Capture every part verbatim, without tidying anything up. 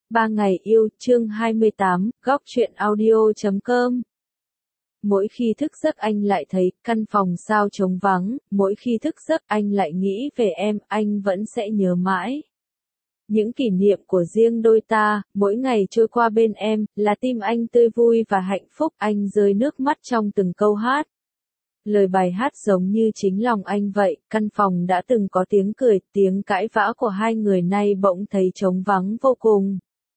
Ba ngày yêu, chương hai mươi tám, góc truyện audio chấm com. Mỗi khi thức giấc anh lại thấy căn phòng sao trống vắng, mỗi khi thức giấc anh lại nghĩ về em, anh vẫn sẽ nhớ mãi. Những kỷ niệm của riêng đôi ta, mỗi ngày trôi qua bên em, là tim anh tươi vui và hạnh phúc, anh rơi nước mắt trong từng câu hát. Lời bài hát giống như chính lòng anh vậy, căn phòng đã từng có tiếng cười, tiếng cãi vã của hai người nay bỗng thấy trống vắng vô cùng.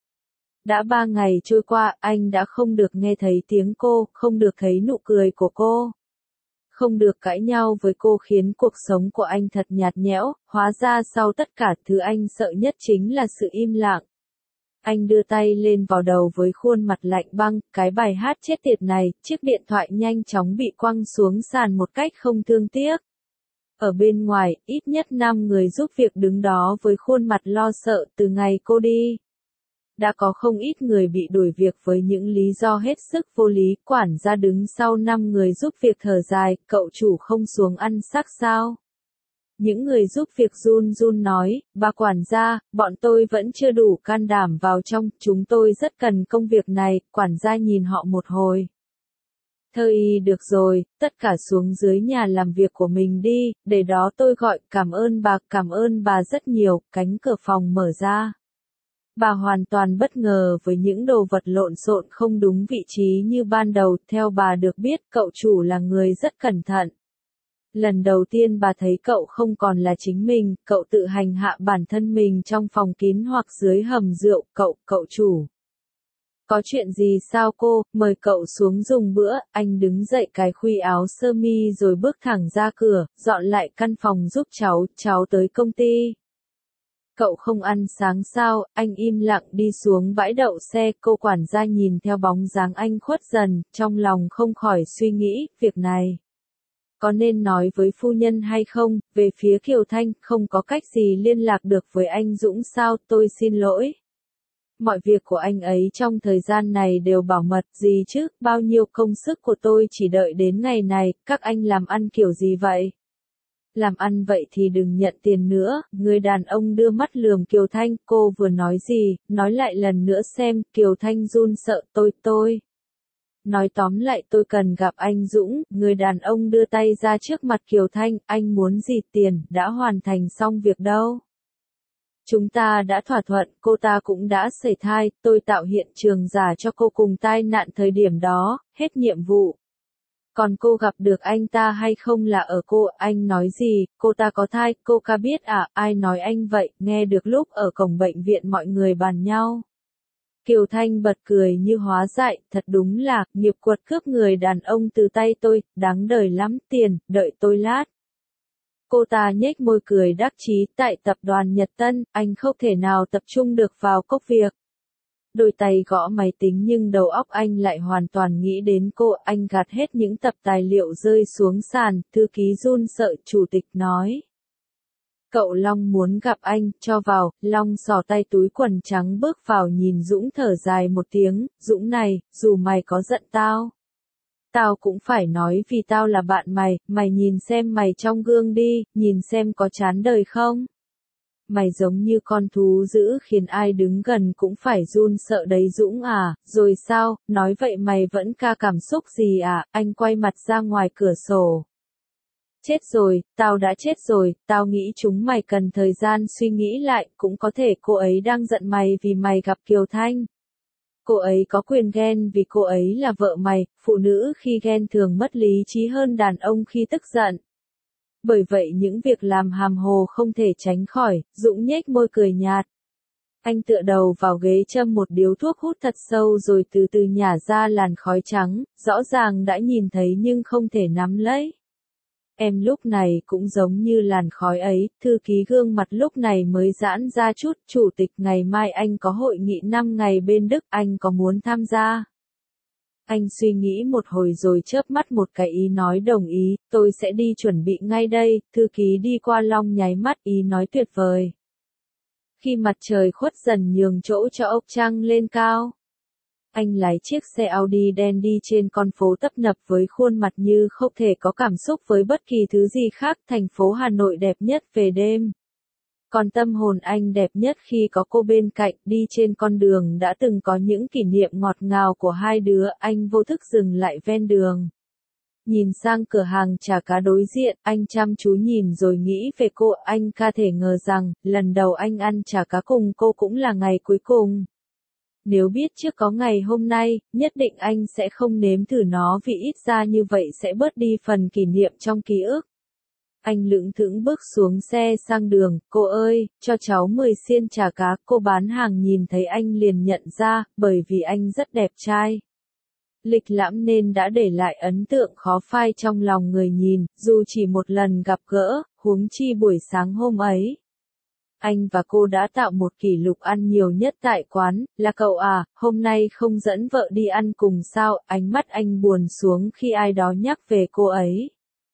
Đã ba ngày trôi qua, anh đã không được nghe thấy tiếng cô, không được thấy nụ cười của cô. Không được cãi nhau với cô khiến cuộc sống của anh thật nhạt nhẽo, hóa ra sau tất cả thứ anh sợ nhất chính là sự im lặng. Anh đưa tay lên vào đầu với khuôn mặt lạnh băng, cái bài hát chết tiệt này, chiếc điện thoại nhanh chóng bị quăng xuống sàn một cách không thương tiếc. Ở bên ngoài, ít nhất năm người giúp việc đứng đó với khuôn mặt lo sợ từ ngày cô đi. Đã có không ít người bị đuổi việc với những lý do hết sức vô lý, quản gia đứng sau năm người giúp việc thở dài, cậu chủ không xuống ăn xác sao? Những người giúp việc run run nói, bà quản gia, bọn tôi vẫn chưa đủ can đảm vào trong, chúng tôi rất cần công việc này, quản gia nhìn họ một hồi. Thôi được rồi, tất cả xuống dưới nhà làm việc của mình đi, để đó tôi gọi, cảm ơn bà, cảm ơn bà rất nhiều, cánh cửa phòng mở ra. Bà hoàn toàn bất ngờ với những đồ vật lộn xộn không đúng vị trí như ban đầu, theo bà được biết cậu chủ là người rất cẩn thận. Lần đầu tiên bà thấy cậu không còn là chính mình, cậu tự hành hạ bản thân mình trong phòng kín hoặc dưới hầm rượu, cậu, cậu chủ. Có chuyện gì sao cô, mời cậu xuống dùng bữa, anh đứng dậy cài khuy áo sơ mi rồi bước thẳng ra cửa, dọn lại căn phòng giúp cháu, cháu tới công ty. Cậu không ăn sáng sao, anh im lặng đi xuống bãi đậu xe, cô quản gia nhìn theo bóng dáng anh khuất dần, trong lòng không khỏi suy nghĩ, việc này. Có nên nói với phu nhân hay không, về phía Kiều Thanh, không có cách gì liên lạc được với anh Dũng sao, tôi xin lỗi. Mọi việc của anh ấy trong thời gian này đều bảo mật, gì chứ, bao nhiêu công sức của tôi chỉ đợi đến ngày này, các anh làm ăn kiểu gì vậy? Làm ăn vậy thì đừng nhận tiền nữa, người đàn ông đưa mắt lườm Kiều Thanh, cô vừa nói gì, nói lại lần nữa xem, Kiều Thanh run sợ, tôi, tôi. Nói tóm lại tôi cần gặp anh Dũng, người đàn ông đưa tay ra trước mặt Kiều Thanh, anh muốn gì tiền, đã hoàn thành xong việc đâu. Chúng ta đã thỏa thuận, cô ta cũng đã sẩy thai, tôi tạo hiện trường giả cho cô cùng tai nạn thời điểm đó, hết nhiệm vụ. Còn cô gặp được anh ta hay không là ở cô, anh nói gì, cô ta có thai, cô ca biết à, ai nói anh vậy, nghe được lúc ở cổng bệnh viện mọi người bàn nhau. Kiều Thanh bật cười như hóa dại, thật đúng là, nghiệp quật cướp người đàn ông từ tay tôi, đáng đời lắm, tiền, đợi tôi lát. Cô ta nhếch môi cười đắc chí, tại tập đoàn Nhật Tân, anh không thể nào tập trung được vào công việc. Đôi tay gõ máy tính nhưng đầu óc anh lại hoàn toàn nghĩ đến cô, anh gạt hết những tập tài liệu rơi xuống sàn, thư ký run sợ, chủ tịch nói. Cậu Long muốn gặp anh, cho vào, Long xỏ tay túi quần trắng bước vào nhìn Dũng thở dài một tiếng, Dũng này, dù mày có giận tao. Tao cũng phải nói vì tao là bạn mày, mày nhìn xem mày trong gương đi, nhìn xem có chán đời không. Mày giống như con thú dữ khiến ai đứng gần cũng phải run sợ đấy Dũng à, rồi sao, nói vậy mày vẫn ca cảm xúc gì à, anh quay mặt ra ngoài cửa sổ. Chết rồi, tao đã chết rồi, tao nghĩ chúng mày cần thời gian suy nghĩ lại, cũng có thể cô ấy đang giận mày vì mày gặp Kiều Thanh. Cô ấy có quyền ghen vì cô ấy là vợ mày, phụ nữ khi ghen thường mất lý trí hơn đàn ông khi tức giận. Bởi vậy những việc làm hàm hồ không thể tránh khỏi, Dũng nhếch môi cười nhạt. Anh tựa đầu vào ghế châm một điếu thuốc hút thật sâu rồi từ từ nhả ra làn khói trắng, rõ ràng đã nhìn thấy nhưng không thể nắm lấy. Em lúc này cũng giống như làn khói ấy, thư ký gương mặt lúc này mới giãn ra chút, chủ tịch ngày mai anh có hội nghị năm ngày bên Đức, anh có muốn tham gia? Anh suy nghĩ một hồi rồi chớp mắt một cái ý nói đồng ý, tôi sẽ đi chuẩn bị ngay đây, thư ký đi qua Long nháy mắt ý nói tuyệt vời. Khi mặt trời khuất dần nhường chỗ cho ốc trăng lên cao. Anh lái chiếc xe Audi đen đi trên con phố tấp nập với khuôn mặt như không thể có cảm xúc với bất kỳ thứ gì khác, thành phố Hà Nội đẹp nhất về đêm. Còn tâm hồn anh đẹp nhất khi có cô bên cạnh, đi trên con đường đã từng có những kỷ niệm ngọt ngào của hai đứa, anh vô thức dừng lại ven đường. Nhìn sang cửa hàng chả cá đối diện, anh chăm chú nhìn rồi nghĩ về cô, anh ca thể ngờ rằng, lần đầu anh ăn chả cá cùng cô cũng là ngày cuối cùng. Nếu biết trước có ngày hôm nay, nhất định anh sẽ không nếm thử nó vì ít ra như vậy sẽ bớt đi phần kỷ niệm trong ký ức. Anh lững thững bước xuống xe sang đường, cô ơi, cho cháu mười xiên chả cá, cô bán hàng nhìn thấy anh liền nhận ra, bởi vì anh rất đẹp trai. Lịch lãm nên đã để lại ấn tượng khó phai trong lòng người nhìn, dù chỉ một lần gặp gỡ, huống chi buổi sáng hôm ấy. Anh và cô đã tạo một kỷ lục ăn nhiều nhất tại quán, là cậu à, hôm nay không dẫn vợ đi ăn cùng sao, ánh mắt anh buồn xuống khi ai đó nhắc về cô ấy.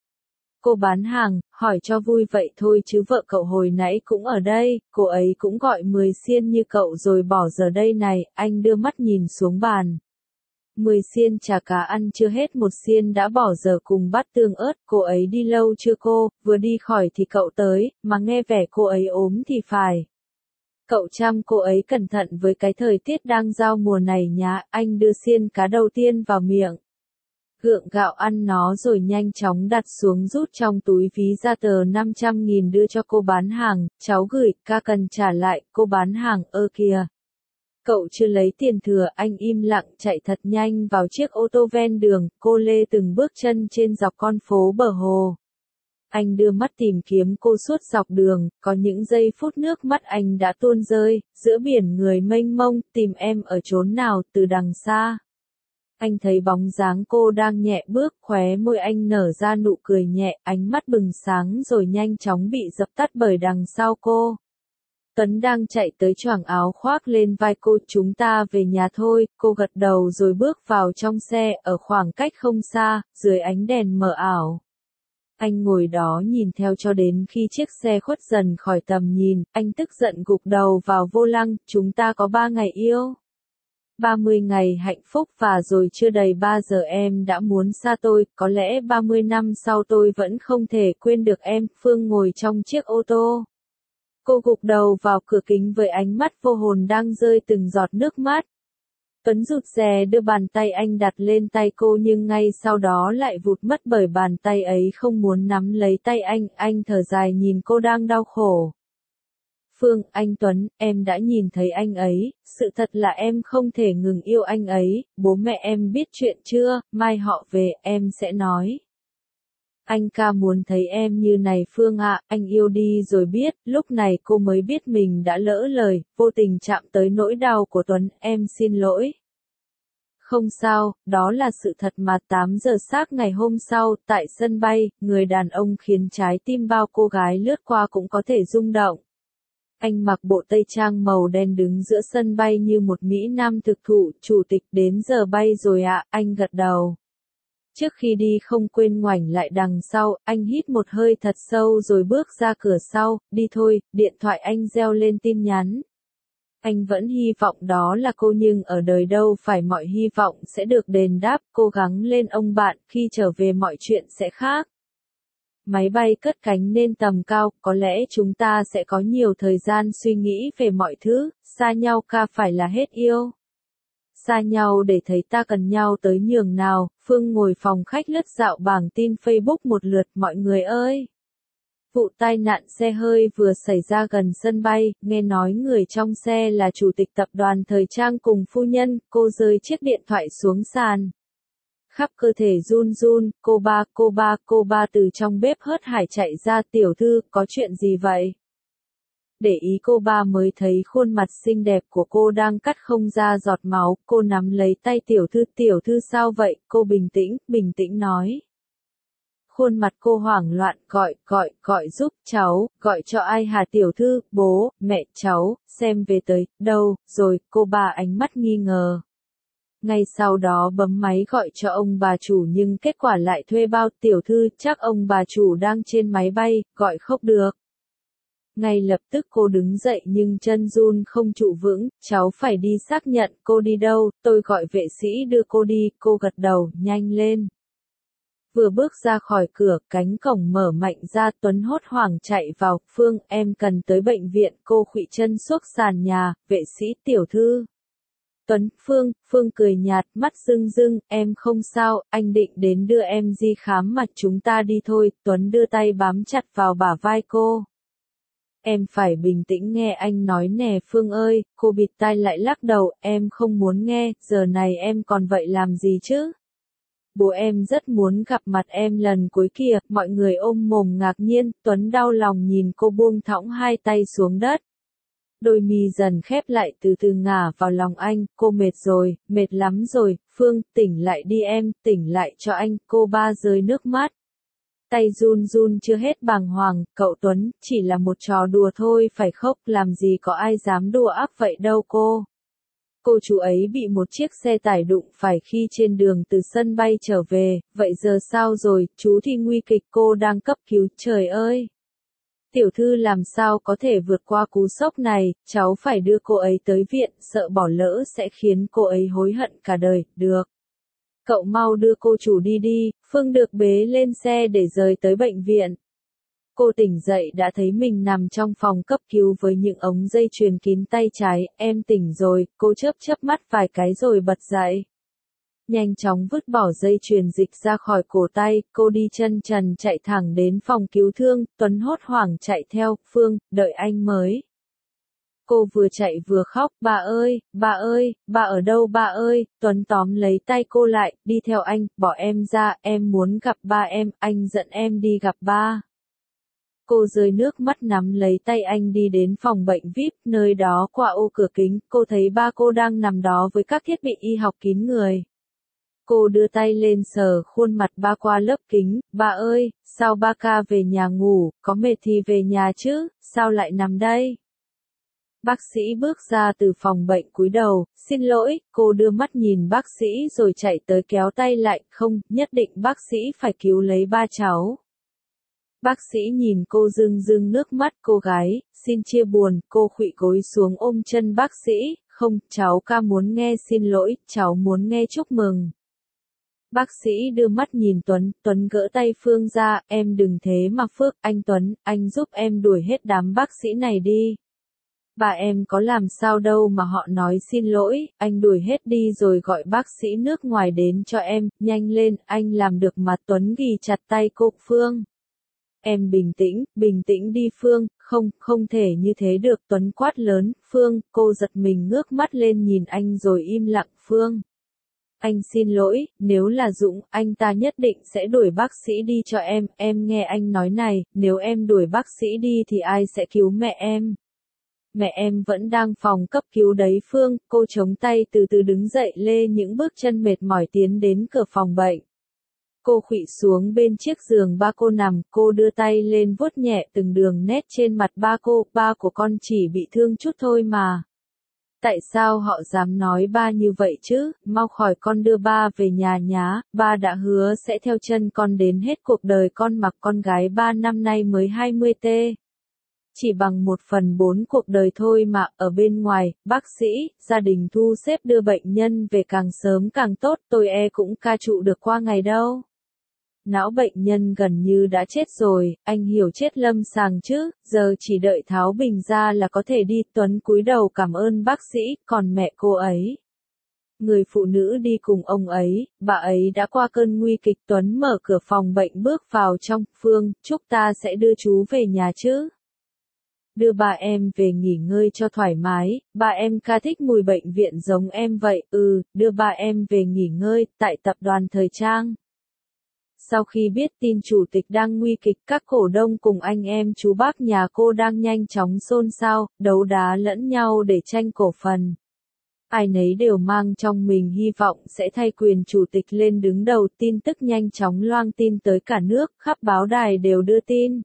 Cô bán hàng, hỏi cho vui vậy thôi chứ vợ cậu hồi nãy cũng ở đây, cô ấy cũng gọi mười xiên như cậu rồi bỏ giờ đây này, anh đưa mắt nhìn xuống bàn. mười xiên chả cá ăn chưa hết một xiên đã bỏ giờ cùng bát tương ớt, cô ấy đi lâu chưa cô, vừa đi khỏi thì cậu tới, mà nghe vẻ cô ấy ốm thì phải. Cậu chăm cô ấy cẩn thận với cái thời tiết đang giao mùa này nhá, anh đưa xiên cá đầu tiên vào miệng. Gượng gạo ăn nó rồi nhanh chóng đặt xuống rút trong túi ví ra tờ năm trăm nghìn đưa cho cô bán hàng, cháu gửi, ca cần trả lại, cô bán hàng, ơ kìa. Cậu chưa lấy tiền thừa, anh im lặng chạy thật nhanh vào chiếc ô tô ven đường, cô lê từng bước chân trên dọc con phố bờ hồ. Anh đưa mắt tìm kiếm cô suốt dọc đường, có những giây phút nước mắt anh đã tuôn rơi, giữa biển người mênh mông, tìm em ở chốn nào từ đằng xa. Anh thấy bóng dáng cô đang nhẹ bước, khóe môi anh nở ra nụ cười nhẹ, ánh mắt bừng sáng rồi nhanh chóng bị dập tắt bởi đằng sau cô. Tuấn đang chạy tới choàng áo khoác lên vai cô, chúng ta về nhà thôi, cô gật đầu rồi bước vào trong xe, ở khoảng cách không xa, dưới ánh đèn mờ ảo. Anh ngồi đó nhìn theo cho đến khi chiếc xe khuất dần khỏi tầm nhìn, anh tức giận gục đầu vào vô lăng, chúng ta có ba ngày yêu. ba mươi ngày hạnh phúc và rồi chưa đầy ba giờ em đã muốn xa tôi, có lẽ ba mươi năm sau tôi vẫn không thể quên được em, Phương ngồi trong chiếc ô tô. Cô gục đầu vào cửa kính với ánh mắt vô hồn đang rơi từng giọt nước mắt. Tuấn rụt rè đưa bàn tay anh đặt lên tay cô nhưng ngay sau đó lại vụt mất bởi bàn tay ấy không muốn nắm lấy tay anh, anh thở dài nhìn cô đang đau khổ. Phương, anh Tuấn, em đã nhìn thấy anh ấy, sự thật là em không thể ngừng yêu anh ấy, bố mẹ em biết chuyện chưa, mai họ về, em sẽ nói. Anh ca muốn thấy em như này Phương ạ, anh yêu đi rồi biết, lúc này cô mới biết mình đã lỡ lời, vô tình chạm tới nỗi đau của Tuấn, em xin lỗi. Không sao, đó là sự thật mà tám giờ xác ngày hôm sau, tại sân bay, người đàn ông khiến trái tim bao cô gái lướt qua cũng có thể rung động. Anh mặc bộ tây trang màu đen đứng giữa sân bay như một Mỹ Nam thực thụ, chủ tịch đến giờ bay rồi ạ, anh gật đầu. Trước khi đi không quên ngoảnh lại đằng sau, anh hít một hơi thật sâu rồi bước ra cửa sau, đi thôi, điện thoại anh reo lên tin nhắn. Anh vẫn hy vọng đó là cô nhưng ở đời đâu phải mọi hy vọng sẽ được đền đáp, cố gắng lên ông bạn, khi trở về mọi chuyện sẽ khác. Máy bay cất cánh lên tầm cao, có lẽ chúng ta sẽ có nhiều thời gian suy nghĩ về mọi thứ, xa nhau ca phải là hết yêu. Xa nhau để thấy ta cần nhau tới nhường nào, Phương ngồi phòng khách lướt dạo bảng tin Facebook một lượt, mọi người ơi. Vụ tai nạn xe hơi vừa xảy ra gần sân bay, nghe nói người trong xe là chủ tịch tập đoàn thời trang cùng phu nhân, cô rơi chiếc điện thoại xuống sàn. Khắp cơ thể run run, cô ba, cô ba, cô ba từ trong bếp hớt hải chạy ra, tiểu thư, có chuyện gì vậy? Để ý cô ba mới thấy khuôn mặt xinh đẹp của cô đang cắt không ra giọt máu, cô nắm lấy tay tiểu thư, tiểu thư sao vậy, cô bình tĩnh, bình tĩnh nói. Khuôn mặt cô hoảng loạn, gọi, gọi, gọi giúp cháu, gọi cho ai hả tiểu thư, bố, mẹ cháu, xem về tới, đâu, rồi, cô ba ánh mắt nghi ngờ. Ngay sau đó bấm máy gọi cho ông bà chủ nhưng kết quả lại thuê bao, tiểu thư, chắc ông bà chủ đang trên máy bay, gọi không được. Ngay lập tức cô đứng dậy nhưng chân run không trụ vững, cháu phải đi xác nhận, cô đi đâu, tôi gọi vệ sĩ đưa cô đi, cô gật đầu, nhanh lên. Vừa bước ra khỏi cửa, cánh cổng mở mạnh ra, Tuấn hốt hoảng chạy vào, Phương, em cần tới bệnh viện, cô khuỵu chân xuống sàn nhà, vệ sĩ tiểu thư. Tuấn, Phương, Phương cười nhạt, mắt rưng rưng, em không sao, anh định đến đưa em đi khám mà chúng ta đi thôi, Tuấn đưa tay bám chặt vào bả vai cô. Em phải bình tĩnh nghe anh nói nè Phương ơi, cô bịt tai lại lắc đầu, em không muốn nghe, giờ này em còn vậy làm gì chứ? Bố em rất muốn gặp mặt em lần cuối kìa, mọi người ôm mồm ngạc nhiên, Tuấn đau lòng nhìn cô buông thõng hai tay xuống đất. Đôi mi dần khép lại từ từ ngả vào lòng anh, cô mệt rồi, mệt lắm rồi, Phương, tỉnh lại đi em, tỉnh lại cho anh, cô ba rơi nước mắt. Tay run run chưa hết bàng hoàng, cậu Tuấn, chỉ là một trò đùa thôi phải khóc, làm gì có ai dám đùa ác vậy đâu cô. Cô chú ấy bị một chiếc xe tải đụng phải khi trên đường từ sân bay trở về, vậy giờ sao rồi, chú thì nguy kịch, cô đang cấp cứu, trời ơi. Tiểu thư làm sao có thể vượt qua cú sốc này, cháu phải đưa cô ấy tới viện, sợ bỏ lỡ sẽ khiến cô ấy hối hận cả đời, được. Cậu mau đưa cô chủ đi đi, Phương được bế lên xe để rời tới bệnh viện. Cô tỉnh dậy đã thấy mình nằm trong phòng cấp cứu với những ống dây chuyền kín tay trái, em tỉnh rồi, cô chớp chớp mắt vài cái rồi bật dậy. Nhanh chóng vứt bỏ dây chuyền dịch ra khỏi cổ tay, cô đi chân trần chạy thẳng đến phòng cứu thương, Tuấn hốt hoảng chạy theo, Phương, đợi anh mới. Cô vừa chạy vừa khóc, bà ơi, bà ơi, bà ở đâu bà ơi, Tuấn tóm lấy tay cô lại, đi theo anh, bỏ em ra, em muốn gặp ba em, anh dẫn em đi gặp ba. Cô rơi nước mắt nắm lấy tay anh đi đến phòng bệnh vi ai pi, nơi đó qua ô cửa kính, cô thấy ba cô đang nằm đó với các thiết bị y học kín người. Cô đưa tay lên sờ khuôn mặt ba qua lớp kính, ba ơi, sao ba ca về nhà ngủ, có mệt thì về nhà chứ, sao lại nằm đây? Bác sĩ bước ra từ phòng bệnh cúi đầu, xin lỗi, cô đưa mắt nhìn bác sĩ rồi chạy tới kéo tay lại, không, nhất định bác sĩ phải cứu lấy ba cháu. Bác sĩ nhìn cô rưng rưng nước mắt, cô gái, xin chia buồn, cô khuỵu gối xuống ôm chân bác sĩ, không, cháu ca muốn nghe xin lỗi, cháu muốn nghe chúc mừng. Bác sĩ đưa mắt nhìn Tuấn, Tuấn gỡ tay Phương ra, em đừng thế mà Phước, anh Tuấn, anh giúp em đuổi hết đám bác sĩ này đi. Bà em có làm sao đâu mà họ nói xin lỗi, anh đuổi hết đi rồi gọi bác sĩ nước ngoài đến cho em, nhanh lên, anh làm được mà Tuấn ghì chặt tay cô, Phương. Em bình tĩnh, bình tĩnh đi Phương, không, không thể như thế được, Tuấn quát lớn, Phương, cô giật mình ngước mắt lên nhìn anh rồi im lặng, Phương. Anh xin lỗi, nếu là Dũng, anh ta nhất định sẽ đuổi bác sĩ đi cho em, em nghe anh nói này, nếu em đuổi bác sĩ đi thì ai sẽ cứu mẹ em? Mẹ em vẫn đang phòng cấp cứu đấy Phương, cô chống tay từ từ đứng dậy lê những bước chân mệt mỏi tiến đến cửa phòng bệnh. Cô khuỵu xuống bên chiếc giường ba cô nằm, cô đưa tay lên vuốt nhẹ từng đường nét trên mặt ba cô, ba của con chỉ bị thương chút thôi mà. Tại sao họ dám nói ba như vậy chứ, mau khỏi con đưa ba về nhà nhá, ba đã hứa sẽ theo chân con đến hết cuộc đời con mặc con gái ba năm nay mới hai mươi t. Chỉ bằng một phần bốn cuộc đời thôi mà, ở bên ngoài, bác sĩ, gia đình thu xếp đưa bệnh nhân về càng sớm càng tốt, tôi e cũng ca trụ được qua ngày đâu. Não bệnh nhân gần như đã chết rồi, anh hiểu chết lâm sàng chứ, giờ chỉ đợi tháo bình ra là có thể đi, Tuấn cúi đầu cảm ơn bác sĩ, còn mẹ cô ấy. Người phụ nữ đi cùng ông ấy, bà ấy đã qua cơn nguy kịch, Tuấn mở cửa phòng bệnh bước vào trong, Phương, chúc ta sẽ đưa chú về nhà chứ. Đưa ba em về nghỉ ngơi cho thoải mái, ba em ca thích mùi bệnh viện giống em vậy, ừ, đưa ba em về nghỉ ngơi, tại tập đoàn thời trang. Sau khi biết tin chủ tịch đang nguy kịch, các cổ đông cùng anh em chú bác nhà cô đang nhanh chóng xôn xao, đấu đá lẫn nhau để tranh cổ phần. Ai nấy đều mang trong mình hy vọng sẽ thay quyền chủ tịch lên đứng đầu, tin tức nhanh chóng loang tin tới cả nước, khắp báo đài đều đưa tin.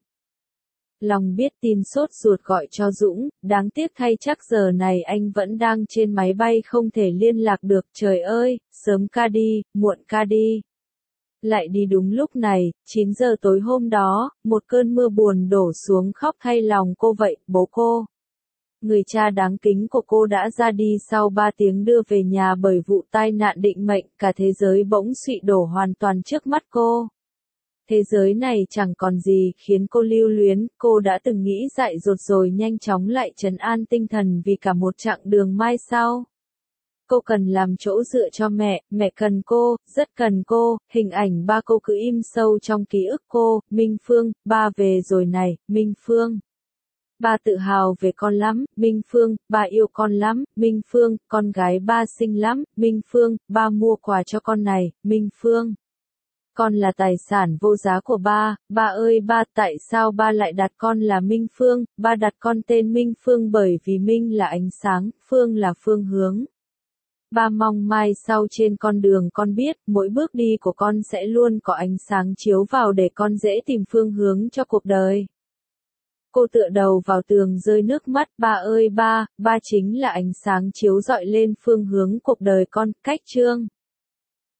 Long biết tin sốt ruột gọi cho Dũng, đáng tiếc thay chắc giờ này anh vẫn đang trên máy bay không thể liên lạc được, trời ơi, sớm ca đi, muộn ca đi. Lại đi đúng lúc này, chín giờ tối hôm đó, một cơn mưa buồn đổ xuống khóc thay lòng cô vậy, bố cô. Người cha đáng kính của cô đã ra đi sau ba tiếng đưa về nhà bởi vụ tai nạn định mệnh, cả thế giới bỗng sụi đổ hoàn toàn trước mắt cô. Thế giới này chẳng còn gì khiến cô lưu luyến, cô đã từng nghĩ dại dột rồi nhanh chóng lại trấn an tinh thần vì cả một chặng đường mai sau. Cô cần làm chỗ dựa cho mẹ, mẹ cần cô, rất cần cô, hình ảnh ba cô cứ im sâu trong ký ức cô, Minh Phương, ba về rồi này, Minh Phương. Ba tự hào về con lắm, Minh Phương, ba yêu con lắm, Minh Phương, con gái ba xinh lắm, Minh Phương, ba mua quà cho con này, Minh Phương. Con là tài sản vô giá của ba, ba ơi ba, tại sao ba lại đặt con là Minh Phương, ba đặt con tên Minh Phương bởi vì Minh là ánh sáng, Phương là phương hướng. Ba mong mai sau trên con đường con biết, mỗi bước đi của con sẽ luôn có ánh sáng chiếu vào để con dễ tìm phương hướng cho cuộc đời. Cô tựa đầu vào tường rơi nước mắt, ba ơi ba, ba chính là ánh sáng chiếu rọi lên phương hướng cuộc đời con, cách chương.